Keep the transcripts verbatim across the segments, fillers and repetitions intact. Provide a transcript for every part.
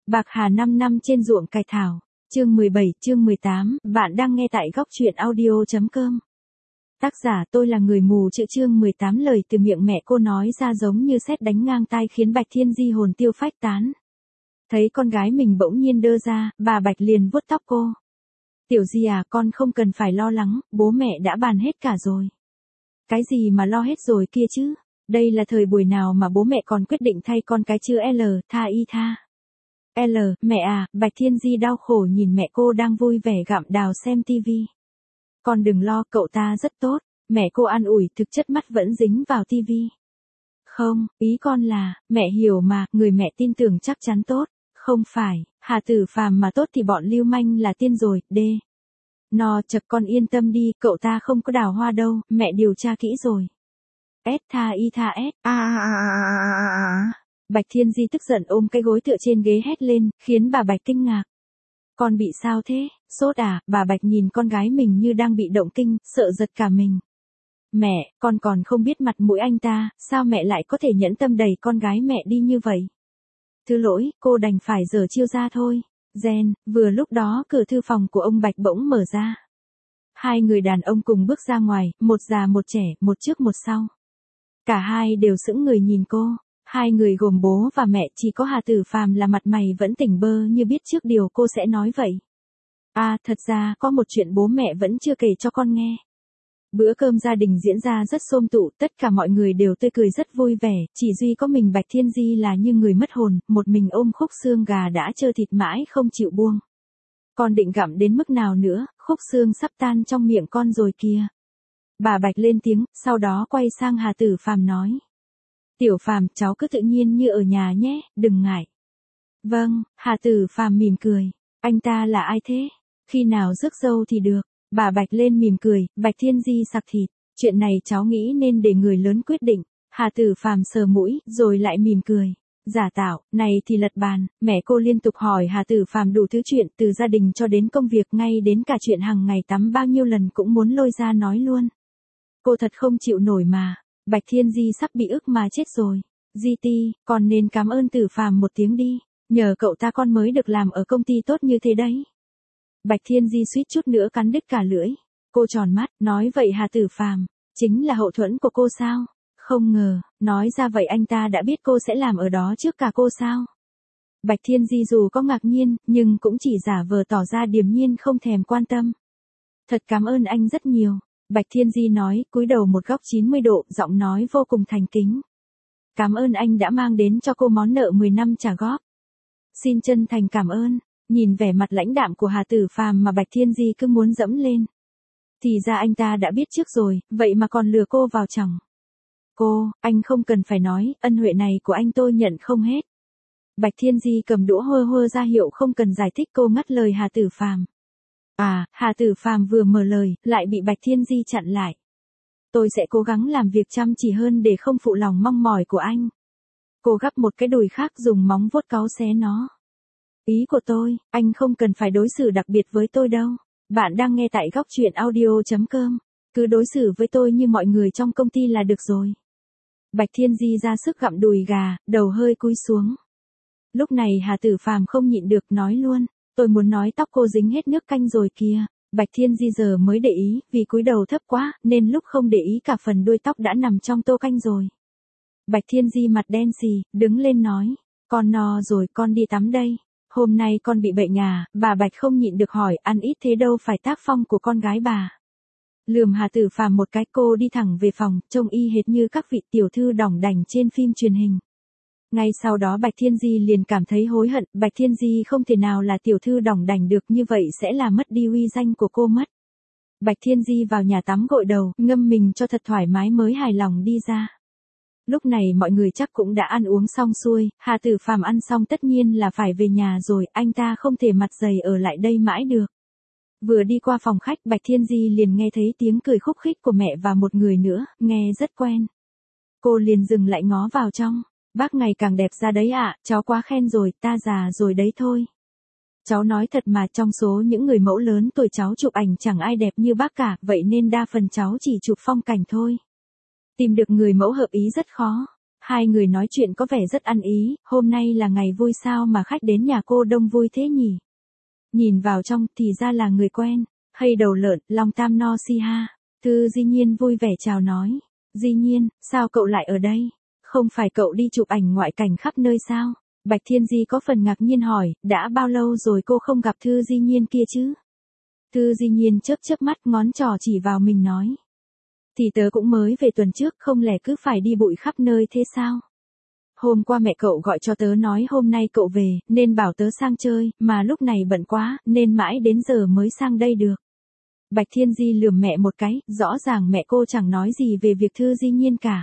Bạc hà năm năm trên ruộng cải thảo. Chương mười bảy, chương mười tám, bạn đang nghe tại góc truyện audio.com. Tác giả tôi là người mù chữ chương mười tám lời từ miệng mẹ cô nói ra giống như sét đánh ngang tai khiến Bạch Thiên Di hồn tiêu phách tán. Thấy con gái mình bỗng nhiên đơ ra, bà Bạch liền vuốt tóc cô. Tiểu Di à, con không cần phải lo lắng, bố mẹ đã bàn hết cả rồi. Cái gì mà lo hết rồi kia chứ? Đây là thời buổi nào mà bố mẹ còn quyết định thay con cái chữ L, tha y tha. L, mẹ à, Bạch Thiên Di đau khổ nhìn mẹ cô đang vui vẻ gặm đào xem tivi. Con đừng lo, cậu ta rất tốt, mẹ cô an ủi, thực chất mắt vẫn dính vào tivi. Không, ý con là, mẹ hiểu mà, người mẹ tin tưởng chắc chắn tốt, không phải, Hà Tử Phàm mà tốt thì bọn lưu manh là tiên rồi, đê. Nó chật con yên tâm đi, cậu ta không có đào hoa đâu, mẹ điều tra kỹ rồi. S tha y tha S, a a a a a. Bạch Thiên Di tức giận ôm cái gối tựa trên ghế hét lên, khiến bà Bạch kinh ngạc. Con bị sao thế, sốt à, bà Bạch nhìn con gái mình như đang bị động kinh, sợ giật cả mình. Mẹ, con còn không biết mặt mũi anh ta, sao mẹ lại có thể nhẫn tâm đẩy con gái mẹ đi như vậy? Thứ lỗi, cô đành phải giở chiêu ra thôi. Gen, vừa lúc đó cửa thư phòng của ông Bạch bỗng mở ra. Hai người đàn ông cùng bước ra ngoài, một già một trẻ, một trước một sau. Cả hai đều sững người nhìn cô. Hai người gồm bố và mẹ, chỉ có Hà Tử Phàm là mặt mày vẫn tỉnh bơ như biết trước điều cô sẽ nói vậy. À, thật ra có một chuyện bố mẹ vẫn chưa kể cho con nghe. Bữa cơm gia đình diễn ra rất xôm tụ, tất cả mọi người đều tươi cười rất vui vẻ, chỉ duy có mình Bạch Thiên Di là như người mất hồn, một mình ôm khúc xương gà đã trơ thịt mãi không chịu buông. Con định gặm đến mức nào nữa, khúc xương sắp tan trong miệng con rồi kìa. Bà Bạch lên tiếng, sau đó quay sang Hà Tử Phàm nói. Tiểu Phàm, cháu cứ tự nhiên như ở nhà nhé, đừng ngại. Vâng, Hà Tử Phàm mỉm cười. Anh ta là ai thế? Khi nào rước dâu thì được. Bà Bạch lên mỉm cười, Bạch Thiên Di sặc thịt. Chuyện này cháu nghĩ nên để người lớn quyết định. Hà Tử Phàm sờ mũi, rồi lại mỉm cười. Giả tạo, này thì lật bàn, mẹ cô liên tục hỏi Hà Tử Phàm đủ thứ chuyện, từ gia đình cho đến công việc, ngay đến cả chuyện hàng ngày tắm bao nhiêu lần cũng muốn lôi ra nói luôn. Cô thật không chịu nổi mà. Bạch Thiên Di sắp bị ức mà chết rồi. Di Ti, con nên cảm ơn Tử Phàm một tiếng đi. Nhờ cậu ta con mới được làm ở công ty tốt như thế đấy. Bạch Thiên Di suýt chút nữa cắn đứt cả lưỡi. Cô tròn mắt, nói vậy Hà Tử Phàm chính là hậu thuẫn của cô sao? Không ngờ, nói ra vậy anh ta đã biết cô sẽ làm ở đó trước cả cô sao? Bạch Thiên Di dù có ngạc nhiên, nhưng cũng chỉ giả vờ tỏ ra điềm nhiên không thèm quan tâm. Thật cảm ơn anh rất nhiều. Bạch Thiên Di nói, cúi đầu một góc chín mươi độ, giọng nói vô cùng thành kính. Cảm ơn anh đã mang đến cho cô món nợ mười năm trả góp. Xin chân thành cảm ơn. Nhìn vẻ mặt lãnh đạm của Hà Tử Phàm mà Bạch Thiên Di cứ muốn dẫm lên. Thì ra anh ta đã biết trước rồi, vậy mà còn lừa cô vào chồng. Cô, anh không cần phải nói, ân huệ này của anh tôi nhận không hết. Bạch Thiên Di cầm đũa hơ hơ ra hiệu không cần giải thích, cô ngắt lời Hà Tử Phàm. À, Hà Tử Phàm vừa mở lời, lại bị Bạch Thiên Di chặn lại. Tôi sẽ cố gắng làm việc chăm chỉ hơn để không phụ lòng mong mỏi của anh. Cô gắp một cái đùi khác dùng móng vuốt cáu xé nó. Ý của tôi, anh không cần phải đối xử đặc biệt với tôi đâu. Bạn đang nghe tại góc truyện audio.com. Cứ đối xử với tôi như mọi người trong công ty là được rồi. Bạch Thiên Di ra sức gặm đùi gà, đầu hơi cúi xuống. Lúc này Hà Tử Phàm không nhịn được nói luôn. Tôi muốn nói tóc cô dính hết nước canh rồi kìa. Bạch Thiên Di giờ mới để ý, vì cúi đầu thấp quá, nên lúc không để ý cả phần đuôi tóc đã nằm trong tô canh rồi. Bạch Thiên Di mặt đen xì, đứng lên nói. Con no rồi, con đi tắm đây. Hôm nay con bị bệnh à, bà Bạch không nhịn được hỏi, ăn ít thế đâu phải tác phong của con gái bà. Lườm Hà Tử Phàm một cái, cô đi thẳng về phòng, trông y hệt như các vị tiểu thư đỏng đảnh trên phim truyền hình. Ngay sau đó Bạch Thiên Di liền cảm thấy hối hận, Bạch Thiên Di không thể nào là tiểu thư đỏng đảnh được, như vậy sẽ là mất đi uy danh của cô mất. Bạch Thiên Di vào nhà tắm gội đầu, ngâm mình cho thật thoải mái mới hài lòng đi ra. Lúc này mọi người chắc cũng đã ăn uống xong xuôi, Hà Tử Phàm ăn xong tất nhiên là phải về nhà rồi, anh ta không thể mặt dày ở lại đây mãi được. Vừa đi qua phòng khách, Bạch Thiên Di liền nghe thấy tiếng cười khúc khích của mẹ và một người nữa, nghe rất quen. Cô liền dừng lại ngó vào trong. Bác ngày càng đẹp ra đấy ạ, à, cháu quá khen rồi, ta già rồi đấy thôi. Cháu nói thật mà, trong số những người mẫu lớn tuổi cháu chụp ảnh chẳng ai đẹp như bác cả, vậy nên đa phần cháu chỉ chụp phong cảnh thôi. Tìm được người mẫu hợp ý rất khó. Hai người nói chuyện có vẻ rất ăn ý, hôm nay là ngày vui sao mà khách đến nhà cô đông vui thế nhỉ? Nhìn vào trong thì ra là người quen, hay đầu lợn, Long Tam No Si ha. Thư Di Nhiên vui vẻ chào nói. Di Nhiên, sao cậu lại ở đây? Không phải cậu đi chụp ảnh ngoại cảnh khắp nơi sao? Bạch Thiên Di có phần ngạc nhiên hỏi, đã bao lâu rồi cô không gặp Thư Di Nhiên kia chứ? Thư Di Nhiên chớp chớp mắt ngón trỏ chỉ vào mình nói. Thì tớ cũng mới về tuần trước, không lẽ cứ phải đi bụi khắp nơi thế sao? Hôm qua mẹ cậu gọi cho tớ nói hôm nay cậu về, nên bảo tớ sang chơi, mà lúc này bận quá, nên mãi đến giờ mới sang đây được. Bạch Thiên Di lườm mẹ một cái, rõ ràng mẹ cô chẳng nói gì về việc Thư Di Nhiên cả.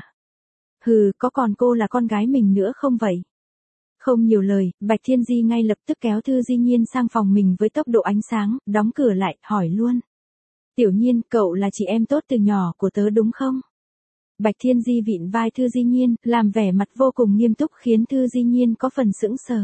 Hừ, có còn cô là con gái mình nữa không vậy? Không nhiều lời, Bạch Thiên Di ngay lập tức kéo Thư Di Nhiên sang phòng mình với tốc độ ánh sáng, đóng cửa lại, hỏi luôn. Tiểu Nhiên, cậu là chị em tốt từ nhỏ của tớ đúng không? Bạch Thiên Di vịn vai Thư Di Nhiên, làm vẻ mặt vô cùng nghiêm túc khiến Thư Di Nhiên có phần sững sờ.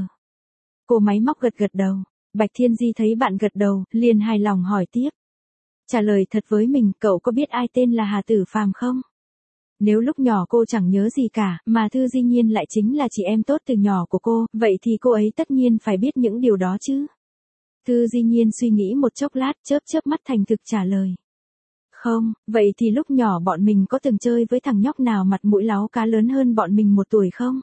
Cô máy móc gật gật đầu. Bạch Thiên Di thấy bạn gật đầu, liền hài lòng hỏi tiếp. Trả lời thật với mình, cậu có biết ai tên là Hà Tử Phàm không? Nếu lúc nhỏ cô chẳng nhớ gì cả, mà Thư Di Nhiên lại chính là chị em tốt từ nhỏ của cô, vậy thì cô ấy tất nhiên phải biết những điều đó chứ. Thư Di Nhiên suy nghĩ một chốc lát, chớp chớp mắt thành thực trả lời. Không, vậy thì lúc nhỏ bọn mình có từng chơi với thằng nhóc nào mặt mũi láo cá lớn hơn bọn mình một tuổi không?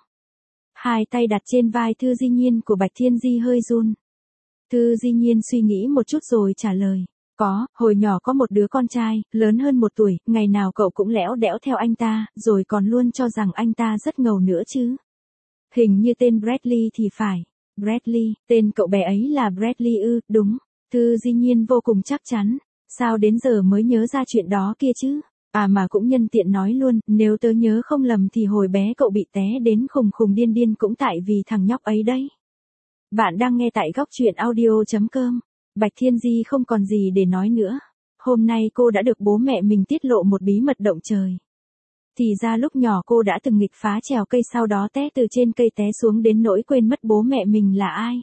Hai tay đặt trên vai Thư Di Nhiên của Bạch Thiên Di hơi run. Thư Di Nhiên suy nghĩ một chút rồi trả lời. Có, hồi nhỏ có một đứa con trai, lớn hơn một tuổi, ngày nào cậu cũng lẽo đẽo theo anh ta, rồi còn luôn cho rằng anh ta rất ngầu nữa chứ. Hình như tên Bradley thì phải. Bradley, tên cậu bé ấy là Bradley ư, đúng. Thư Di Nhiên vô cùng chắc chắn. Sao đến giờ mới nhớ ra chuyện đó kia chứ? À mà cũng nhân tiện nói luôn, nếu tớ nhớ không lầm thì hồi bé cậu bị té đến khùng khùng điên điên cũng tại vì thằng nhóc ấy đấy. Bạn đang nghe tại góc truyện audio chấm com. Bạch Thiên Di không còn gì để nói nữa. Hôm nay cô đã được bố mẹ mình tiết lộ một bí mật động trời. Thì ra lúc nhỏ cô đã từng nghịch phá trèo cây sau đó té từ trên cây té xuống đến nỗi quên mất bố mẹ mình là ai.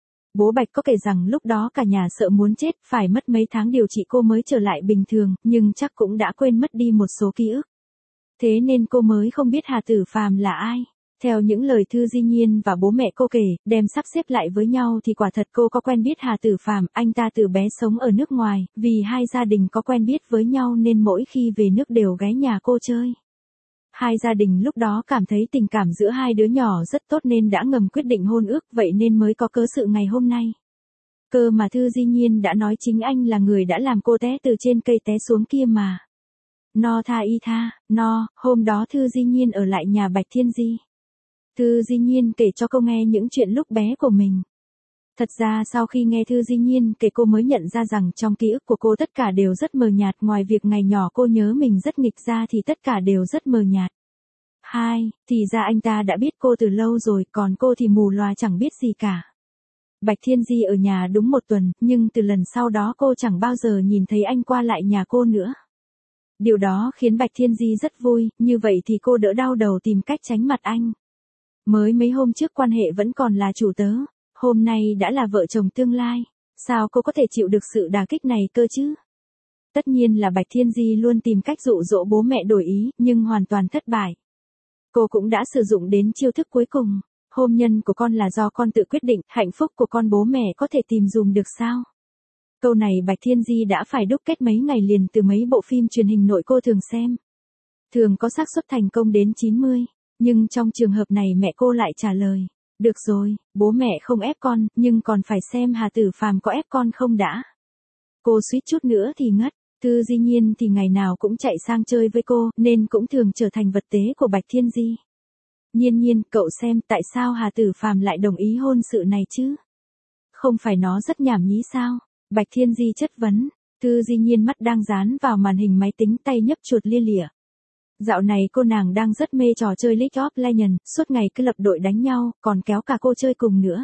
Bố Bạch có kể rằng lúc đó cả nhà sợ muốn chết, phải mất mấy tháng điều trị cô mới trở lại bình thường, nhưng chắc cũng đã quên mất đi một số ký ức. Thế nên cô mới không biết Hà Tử Phàm là ai. Theo những lời Thư Di Nhiên và bố mẹ cô kể, đem sắp xếp lại với nhau thì quả thật cô có quen biết Hà Tử Phàm, anh ta từ bé sống ở nước ngoài, vì hai gia đình có quen biết với nhau nên mỗi khi về nước đều ghé nhà cô chơi. Hai gia đình lúc đó cảm thấy tình cảm giữa hai đứa nhỏ rất tốt nên đã ngầm quyết định hôn ước, vậy nên mới có cớ sự ngày hôm nay. Cơ mà Thư Di Nhiên đã nói chính anh là người đã làm cô té từ trên cây té xuống kia mà. No tha y tha, no, hôm đó Thư Di Nhiên ở lại nhà Bạch Thiên Di. Thư Di Nhiên kể cho cô nghe những chuyện lúc bé của mình. Thật ra sau khi nghe Thư Di Nhiên kể cô mới nhận ra rằng trong ký ức của cô tất cả đều rất mờ nhạt, ngoài việc ngày nhỏ cô nhớ mình rất nghịch ra thì tất cả đều rất mờ nhạt. Hai, thì ra anh ta đã biết cô từ lâu rồi, còn cô thì mù loà chẳng biết gì cả. Bạch Thiên Di ở nhà đúng một tuần, nhưng từ lần sau đó cô chẳng bao giờ nhìn thấy anh qua lại nhà cô nữa. Điều đó khiến Bạch Thiên Di rất vui, như vậy thì cô đỡ đau đầu tìm cách tránh mặt anh. Mới mấy hôm trước quan hệ vẫn còn là chủ tớ, hôm nay đã là vợ chồng tương lai, sao cô có thể chịu được sự đả kích này cơ chứ? Tất nhiên là Bạch Thiên Di luôn tìm cách dụ dỗ bố mẹ đổi ý, nhưng hoàn toàn thất bại. Cô cũng đã sử dụng đến chiêu thức cuối cùng, hôn nhân của con là do con tự quyết định, hạnh phúc của con bố mẹ có thể tìm dùm được sao? Câu này Bạch Thiên Di đã phải đúc kết mấy ngày liền từ mấy bộ phim truyền hình nội cô thường xem. Thường có xác suất thành công đến chín mươi. Nhưng trong trường hợp này mẹ cô lại trả lời, được rồi, bố mẹ không ép con, nhưng còn phải xem Hà Tử Phàm có ép con không đã. Cô suýt chút nữa thì ngất, Thư Di Nhiên thì ngày nào cũng chạy sang chơi với cô, nên cũng thường trở thành vật tế của Bạch Thiên Di. Nhiên Nhiên, cậu xem tại sao Hà Tử Phàm lại đồng ý hôn sự này chứ? Không phải nó rất nhảm nhí sao? Bạch Thiên Di chất vấn, Thư Di Nhiên mắt đang dán vào màn hình máy tính, tay nhấp chuột lia lịa. Dạo này cô nàng đang rất mê trò chơi League of Legends, suốt ngày cứ lập đội đánh nhau, còn kéo cả cô chơi cùng nữa.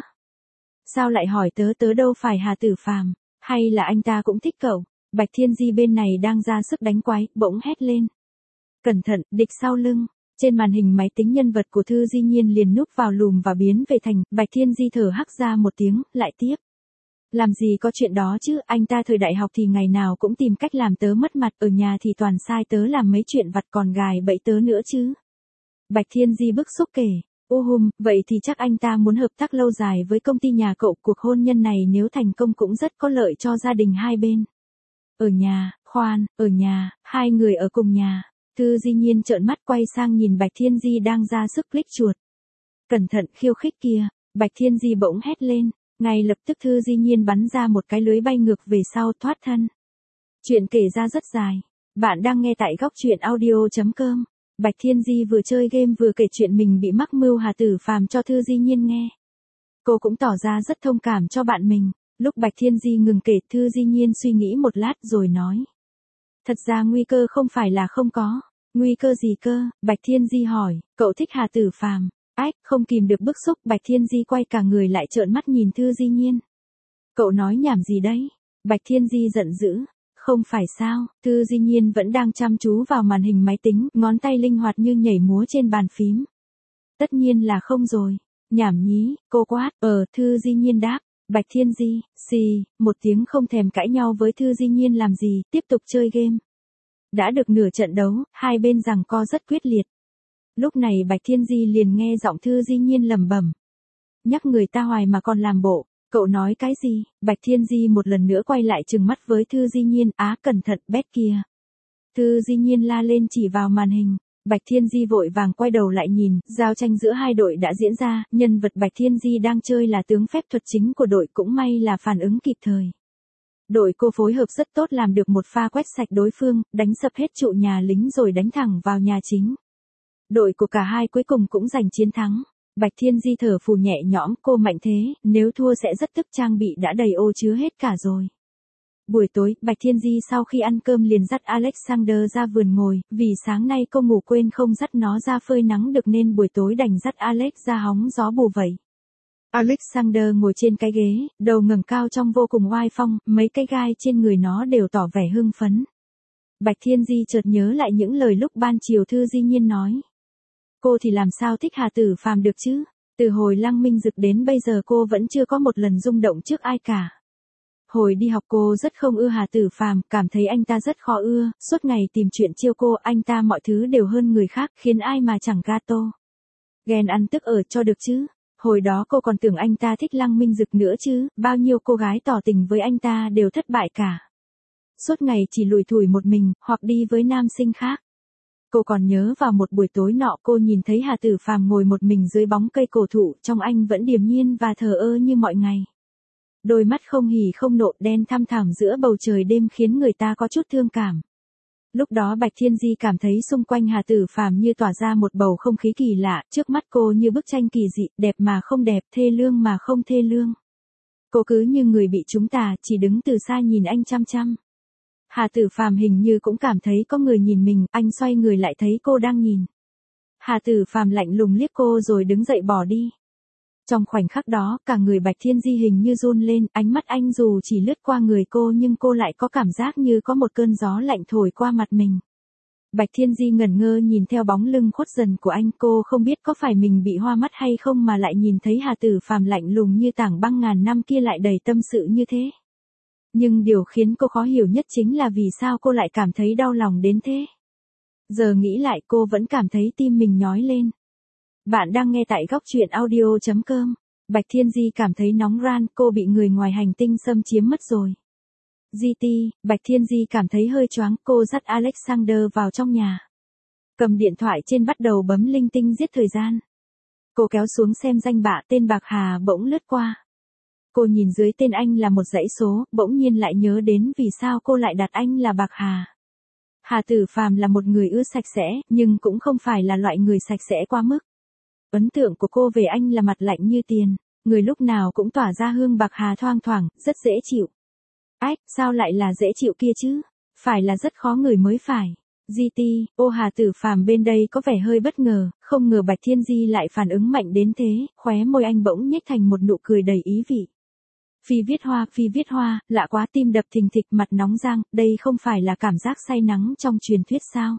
Sao lại hỏi tớ tớ đâu phải Hà Tử Phàm, hay là anh ta cũng thích cậu? Bạch Thiên Di bên này đang ra sức đánh quái, bỗng hét lên. Cẩn thận, địch sau lưng. Trên màn hình máy tính nhân vật của Thư Di Nhiên liền núp vào lùm và biến về thành, Bạch Thiên Di thở hắc ra một tiếng, lại tiếp. Làm gì có chuyện đó chứ, anh ta thời đại học thì ngày nào cũng tìm cách làm tớ mất mặt, ở nhà thì toàn sai tớ làm mấy chuyện vặt còn gài bẫy tớ nữa chứ. Bạch Thiên Di bức xúc kể. Ô hùm, vậy thì chắc anh ta muốn hợp tác lâu dài với công ty nhà cậu, cuộc hôn nhân này nếu thành công cũng rất có lợi cho gia đình hai bên. Ở nhà, khoan, ở nhà, hai người ở cùng nhà. Thư Di Nhiên trợn mắt quay sang nhìn Bạch Thiên Di đang ra sức click chuột. Cẩn thận khiêu khích kìa, Bạch Thiên Di bỗng hét lên, ngay lập tức Thư Di Nhiên bắn ra một cái lưới bay ngược về sau thoát thân. Chuyện kể ra rất dài, bạn đang nghe tại góc truyện audio chấm com. Bạch Thiên Di vừa chơi game vừa kể chuyện mình bị mắc mưu Hà Tử Phàm cho Thư Di Nhiên nghe. Cô cũng tỏ ra rất thông cảm cho bạn mình. Lúc Bạch Thiên Di ngừng kể, Thư Di Nhiên suy nghĩ một lát rồi nói. Thật ra nguy cơ không phải là không có. Nguy cơ gì cơ? Bạch Thiên Di hỏi, cậu thích Hà Tử Phàm? Ách, không kìm được bức xúc, Bạch Thiên Di quay cả người lại trợn mắt nhìn Thư Di Nhiên. Cậu nói nhảm gì đấy? Bạch Thiên Di giận dữ. Không phải sao, Thư Di Nhiên vẫn đang chăm chú vào màn hình máy tính, ngón tay linh hoạt như nhảy múa trên bàn phím. Tất nhiên là không rồi. Nhảm nhí, cô quát, ờ, Thư Di Nhiên đáp. Bạch Thiên Di, xì, một tiếng không thèm cãi nhau với Thư Di Nhiên làm gì, tiếp tục chơi game. Đã được nửa trận đấu, hai bên giằng co rất quyết liệt. Lúc này Bạch Thiên Di liền nghe giọng Thư Di Nhiên lẩm bẩm. Nhắc người ta hoài mà còn làm bộ, cậu nói cái gì? Bạch Thiên Di một lần nữa quay lại trừng mắt với Thư Di Nhiên, á cẩn thận, bét kia. Thư Di Nhiên la lên chỉ vào màn hình. Bạch Thiên Di vội vàng quay đầu lại nhìn, giao tranh giữa hai đội đã diễn ra, nhân vật Bạch Thiên Di đang chơi là tướng phép thuật chính của đội, cũng may là phản ứng kịp thời. Đội cô phối hợp rất tốt, làm được một pha quét sạch đối phương, đánh sập hết trụ nhà lính rồi đánh thẳng vào nhà chính. Đội của cả hai cuối cùng cũng giành chiến thắng. Bạch Thiên Di thở phù nhẹ nhõm, cô mạnh thế, nếu thua sẽ rất tức, trang bị đã đầy ô chứa hết cả rồi. Buổi tối, Bạch Thiên Di sau khi ăn cơm liền dắt Alexander ra vườn ngồi, vì sáng nay cô ngủ quên không dắt nó ra phơi nắng được nên buổi tối đành dắt Alex ra hóng gió bù vẩy. Alexander ngồi trên cái ghế, đầu ngẩng cao trông vô cùng oai phong, mấy cái gai trên người nó đều tỏ vẻ hưng phấn. Bạch Thiên Di chợt nhớ lại những lời lúc ban chiều Thư Di Nhiên nói. Cô thì làm sao thích Hà Tử Phàm được chứ? Từ hồi Lăng Minh Dực đến bây giờ cô vẫn chưa có một lần rung động trước ai cả. Hồi đi học cô rất không ưa Hà Tử Phàm, cảm thấy anh ta rất khó ưa, suốt ngày tìm chuyện chiêu cô, anh ta mọi thứ đều hơn người khác, khiến ai mà chẳng gato. Ghen ăn tức ở cho được chứ. Hồi đó cô còn tưởng anh ta thích Lăng Minh Dực nữa chứ, bao nhiêu cô gái tỏ tình với anh ta đều thất bại cả. Suốt ngày chỉ lủi thủi một mình, hoặc đi với nam sinh khác. Cô còn nhớ vào một buổi tối nọ cô nhìn thấy Hà Tử Phàm ngồi một mình dưới bóng cây cổ thụ, trong anh vẫn điềm nhiên và thờ ơ như mọi ngày. Đôi mắt không hỉ không nộ, đen thăm thẳm giữa bầu trời đêm khiến người ta có chút thương cảm. Lúc đó Bạch Thiên Di cảm thấy xung quanh Hà Tử Phàm như tỏa ra một bầu không khí kỳ lạ, trước mắt cô như bức tranh kỳ dị, đẹp mà không đẹp, thê lương mà không thê lương. Cô cứ như người bị trúng tà, chỉ đứng từ xa nhìn anh chăm chăm. Hà Tử Phàm hình như cũng cảm thấy có người nhìn mình, anh xoay người lại thấy cô đang nhìn. Hà Tử Phàm lạnh lùng liếc cô rồi đứng dậy bỏ đi. Trong khoảnh khắc đó, cả người Bạch Thiên Di hình như run lên, ánh mắt anh dù chỉ lướt qua người cô nhưng cô lại có cảm giác như có một cơn gió lạnh thổi qua mặt mình. Bạch Thiên Di ngẩn ngơ nhìn theo bóng lưng khuất dần của anh, cô không biết có phải mình bị hoa mắt hay không mà lại nhìn thấy Hà Tử Phàm lạnh lùng như tảng băng ngàn năm kia lại đầy tâm sự như thế. Nhưng điều khiến cô khó hiểu nhất chính là vì sao cô lại cảm thấy đau lòng đến thế. Giờ nghĩ lại cô vẫn cảm thấy tim mình nhói lên. Bạn đang nghe tại góc truyện audio chấm com. Bạch Thiên Di cảm thấy nóng ran, cô bị người ngoài hành tinh xâm chiếm mất rồi. giê tê, Bạch Thiên Di cảm thấy hơi choáng, cô dắt Alexander vào trong nhà. Cầm điện thoại trên bắt đầu bấm linh tinh giết thời gian. Cô kéo xuống xem danh bạ, tên Bạc Hà bỗng lướt qua. Cô nhìn dưới tên anh là một dãy số, bỗng nhiên lại nhớ đến vì sao cô lại đặt anh là Bạc Hà. Hà Tử Phàm là một người ưa sạch sẽ, nhưng cũng không phải là loại người sạch sẽ quá mức. Ấn tượng của cô về anh là mặt lạnh như tiền, người lúc nào cũng tỏa ra hương Bạc Hà thoang thoảng, rất dễ chịu. Ách, sao lại là dễ chịu kia chứ? Phải là rất khó ngửi mới phải. giê tê, ô Hà Tử Phàm bên đây có vẻ hơi bất ngờ, không ngờ Bạch Thiên Di lại phản ứng mạnh đến thế, khóe môi anh bỗng nhếch thành một nụ cười đầy ý vị. Phi viết hoa, phi viết hoa, lạ quá, tim đập thình thịch, mặt nóng rang, đây không phải là cảm giác say nắng trong truyền thuyết sao?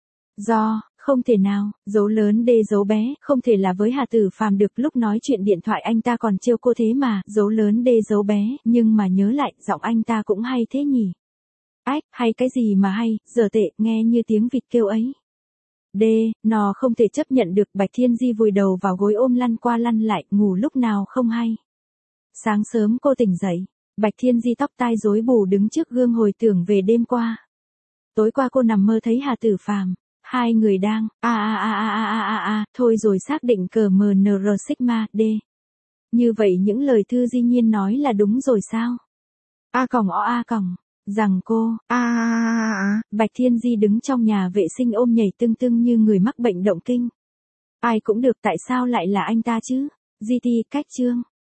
Do, không thể nào, dấu lớn đê dấu bé, không thể là với Hà Tử Phàm được, lúc nói chuyện điện thoại anh ta còn trêu cô thế mà, dấu lớn đê dấu bé, nhưng mà nhớ lại, giọng anh ta cũng hay thế nhỉ? Ách, hay cái gì mà hay, giờ tệ, nghe như tiếng vịt kêu ấy. D, nó không thể chấp nhận được. Bạch Thiên Di vùi đầu vào gối ôm lăn qua lăn lại, ngủ lúc nào không hay. Sáng sớm cô tỉnh dậy, Bạch Thiên Di tóc tai rối bù đứng trước gương hồi tưởng về đêm qua. Tối qua cô nằm mơ thấy Hà Tử Phàm, hai người đang a a a a a a a a, thôi rồi xác định cờ mờ nờ rờ sigma D. Như vậy những lời Thư Di Nhiên nói là đúng rồi sao? A còng o a còng, rằng cô a a a a. Bạch Thiên Di đứng trong nhà vệ sinh ôm nhảy tưng tưng như người mắc bệnh động kinh. Ai cũng được, tại sao lại là anh ta chứ? giê tê cách chương